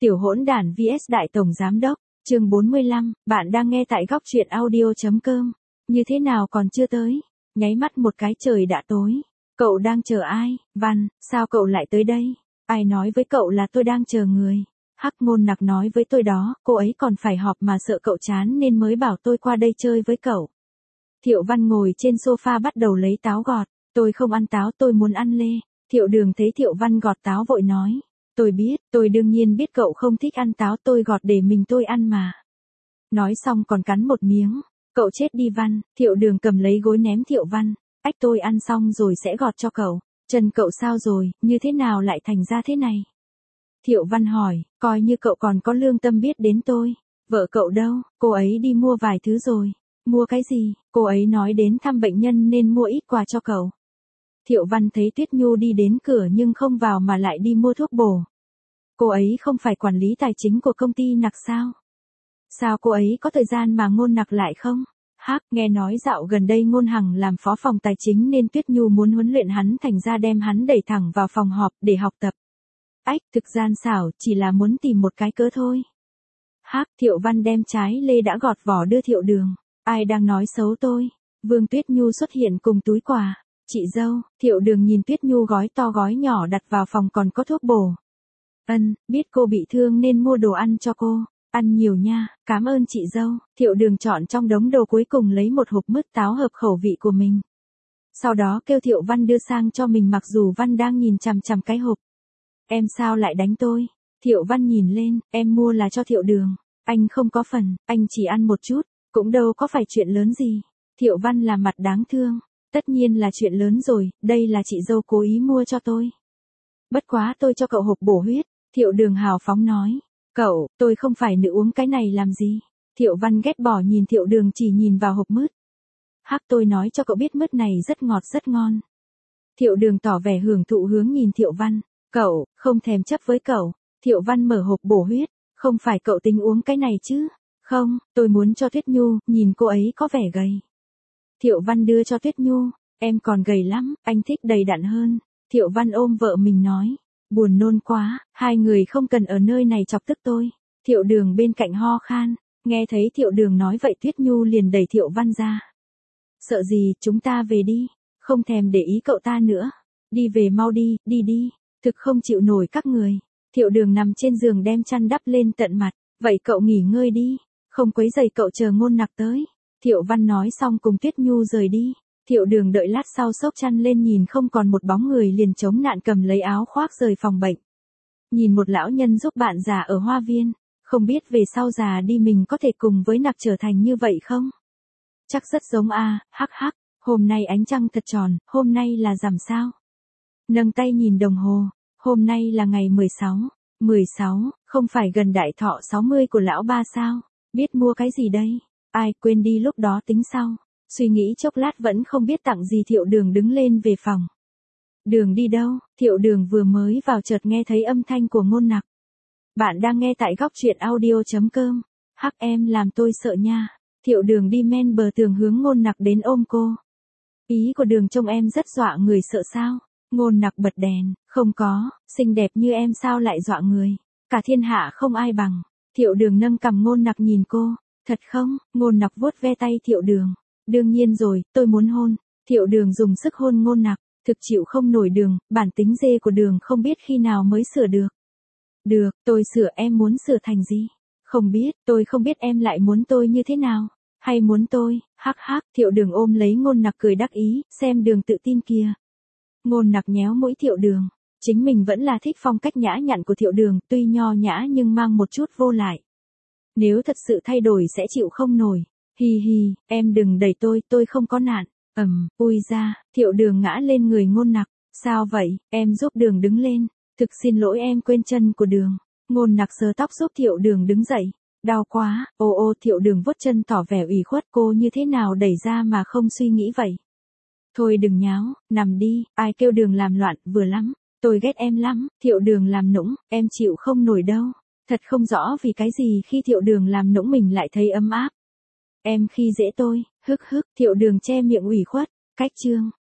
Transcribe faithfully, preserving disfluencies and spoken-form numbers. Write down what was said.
Tiểu hỗn đản vs Đại Tổng Giám Đốc, chương bốn mươi lăm, bạn đang nghe tại góc truyện audio.com. Như thế nào còn chưa tới? Nháy mắt một cái trời đã tối. Cậu đang chờ ai? Văn, sao cậu lại tới đây? Ai nói với cậu là tôi đang chờ người? Hắc Ngôn Nặc nói với tôi đó, cô ấy còn phải họp mà sợ cậu chán nên mới bảo tôi qua đây chơi với cậu. Thiệu Văn ngồi trên sofa bắt đầu lấy táo gọt. Tôi không ăn táo, tôi muốn ăn lê. Thiệu Đường thấy Thiệu Văn gọt táo vội nói. Tôi biết, tôi đương nhiên biết cậu không thích ăn táo, tôi gọt để mình tôi ăn mà. Nói xong còn cắn một miếng. Cậu chết đi Văn. Thiệu Đường cầm lấy gối ném Thiệu Văn. Ách, tôi ăn xong rồi sẽ gọt cho cậu. Chân cậu sao rồi, như thế nào lại thành ra thế này? Thiệu Văn hỏi, coi như cậu còn có lương tâm biết đến tôi. Vợ cậu đâu, cô ấy đi mua vài thứ rồi. Mua cái gì? Cô ấy nói đến thăm bệnh nhân nên mua ít quà cho cậu. Thiệu Văn thấy Tuyết Nhu đi đến cửa nhưng không vào mà lại đi mua thuốc bổ. Cô ấy không phải quản lý tài chính của công ty Nặc sao? Sao cô ấy có thời gian mà Ngôn Nặc lại không? Hắc, nghe nói dạo gần đây Ngôn Hằng làm phó phòng tài chính nên Tuyết Nhu muốn huấn luyện hắn, thành ra đem hắn đẩy thẳng vào phòng họp để học tập. Ách, thực gian xảo, chỉ là muốn tìm một cái cớ thôi. Hắc, Thiệu Văn đem trái lê đã gọt vỏ đưa Thiệu Đường. Ai đang nói xấu tôi? Vương Tuyết Nhu xuất hiện cùng túi quà. Chị dâu. Thiệu Đường nhìn Tuyết Nhu gói to gói nhỏ đặt vào phòng còn có thuốc bổ. Ân, biết cô bị thương nên mua đồ ăn cho cô. Ăn nhiều nha, cảm ơn chị dâu. Thiệu Đường chọn trong đống đồ cuối cùng lấy một hộp mứt táo hợp khẩu vị của mình. Sau đó kêu Thiệu Văn đưa sang cho mình, mặc dù Văn đang nhìn chằm chằm cái hộp. Em sao lại đánh tôi? Thiệu Văn nhìn lên, em mua là cho Thiệu Đường. Anh không có phần, anh chỉ ăn một chút, cũng đâu có phải chuyện lớn gì. Thiệu Văn là mặt đáng thương. Tất nhiên là chuyện lớn rồi, đây là chị dâu cố ý mua cho tôi. Bất quá tôi cho cậu hộp bổ huyết. Thiệu Đường hào phóng nói. Cậu, tôi không phải nữ uống cái này làm gì. Thiệu Văn ghét bỏ nhìn Thiệu Đường chỉ nhìn vào hộp mứt. Hắc, tôi nói cho cậu biết mứt này rất ngọt rất ngon. Thiệu Đường tỏ vẻ hưởng thụ hướng nhìn Thiệu Văn. Cậu, không thèm chấp với cậu. Thiệu Văn mở hộp bổ huyết. Không phải cậu tính uống cái này chứ? Không, tôi muốn cho Tuyết Nhu, nhìn cô ấy có vẻ gầy. Thiệu Văn đưa cho Tuyết Nhu. Em còn gầy lắm, anh thích đầy đặn hơn. Thiệu Văn ôm vợ mình nói. Buồn nôn quá, hai người không cần ở nơi này chọc tức tôi. Thiệu Đường bên cạnh ho khan. Nghe thấy Thiệu Đường nói vậy Tuyết Nhu liền đẩy Thiệu Văn ra. Sợ gì, chúng ta về đi. Không thèm để ý cậu ta nữa. Đi về mau đi, đi đi. Thực không chịu nổi các người. Thiệu Đường nằm trên giường đem chăn đắp lên tận mặt. Vậy cậu nghỉ ngơi đi. Không quấy rầy cậu, chờ Ngôn Nặc tới. Thiệu Văn nói xong cùng Tuyết Nhu rời đi. Thiệu Đường đợi lát sau xốc chăn lên nhìn không còn một bóng người liền chống nạn cầm lấy áo khoác rời phòng bệnh. Nhìn một lão nhân giúp bạn già ở hoa viên. Không biết về sau già đi mình có thể cùng với Nặc trở thành như vậy không? Chắc rất giống a. Hắc hắc. Hôm nay ánh trăng thật tròn, hôm nay là rằm sao? Nâng tay nhìn đồng hồ. Hôm nay là ngày mười sáu. mười sáu, không phải gần đại thọ sáu mươi của lão ba sao? Biết mua cái gì đây? Ai, quên đi, lúc đó tính sau. Suy nghĩ chốc lát vẫn không biết tặng gì. Thiệu Đường đứng lên về phòng. Đường đi đâu? Thiệu Đường vừa mới vào chợt nghe thấy âm thanh của Ngôn Nặc. Bạn đang nghe tại góc truyện audio.com. Hắc, em làm tôi sợ nha. Thiệu Đường đi men bờ tường hướng Ngôn Nặc đến ôm cô. Ý của Đường trông em rất dọa người sợ sao? Ngôn Nặc bật đèn. Không có, xinh đẹp như em sao lại dọa người? Cả thiên hạ không ai bằng. Thiệu Đường nâng cằm Ngôn Nặc nhìn cô. Thật không? Ngôn Nặc vuốt ve tay Thiệu Đường. Đương nhiên rồi, tôi muốn hôn. Thiệu Đường dùng sức hôn Ngôn Nặc. Thực chịu không nổi Đường, bản tính dê của Đường không biết khi nào mới sửa được. Được, tôi sửa, em muốn sửa thành gì? Không biết, tôi không biết em lại muốn tôi như thế nào. Hay muốn tôi, hắc hắc. Thiệu Đường ôm lấy Ngôn Nặc cười đắc ý, xem Đường tự tin kìa. Ngôn Nặc nhéo mũi Thiệu Đường. Chính mình vẫn là thích phong cách nhã nhặn của Thiệu Đường, tuy nho nhã nhưng mang một chút vô lại. Nếu thật sự thay đổi sẽ chịu không nổi. Hi hi, em đừng đẩy tôi, tôi không có nạn. Ầm, ui ra. Thiệu Đường ngã lên người Ngôn Nặc. Sao vậy, em giúp Đường đứng lên. Thực xin lỗi, em quên chân của Đường. Ngôn Nặc sờ tóc giúp Thiệu Đường đứng dậy. Đau quá, ô ô. Thiệu Đường vuốt chân tỏ vẻ ủy khuất. Cô như thế nào đẩy ra mà không suy nghĩ vậy? Thôi đừng nháo, nằm đi. Ai kêu Đường làm loạn, vừa lắm. Tôi ghét em lắm. Thiệu Đường làm nũng, em chịu không nổi đâu. Thật không rõ vì cái gì khi Thiệu Đường làm nũng mình lại thấy ấm áp. Em khi dễ tôi, hức hức. Thiệu Đường che miệng ủy khuất. Cách chương.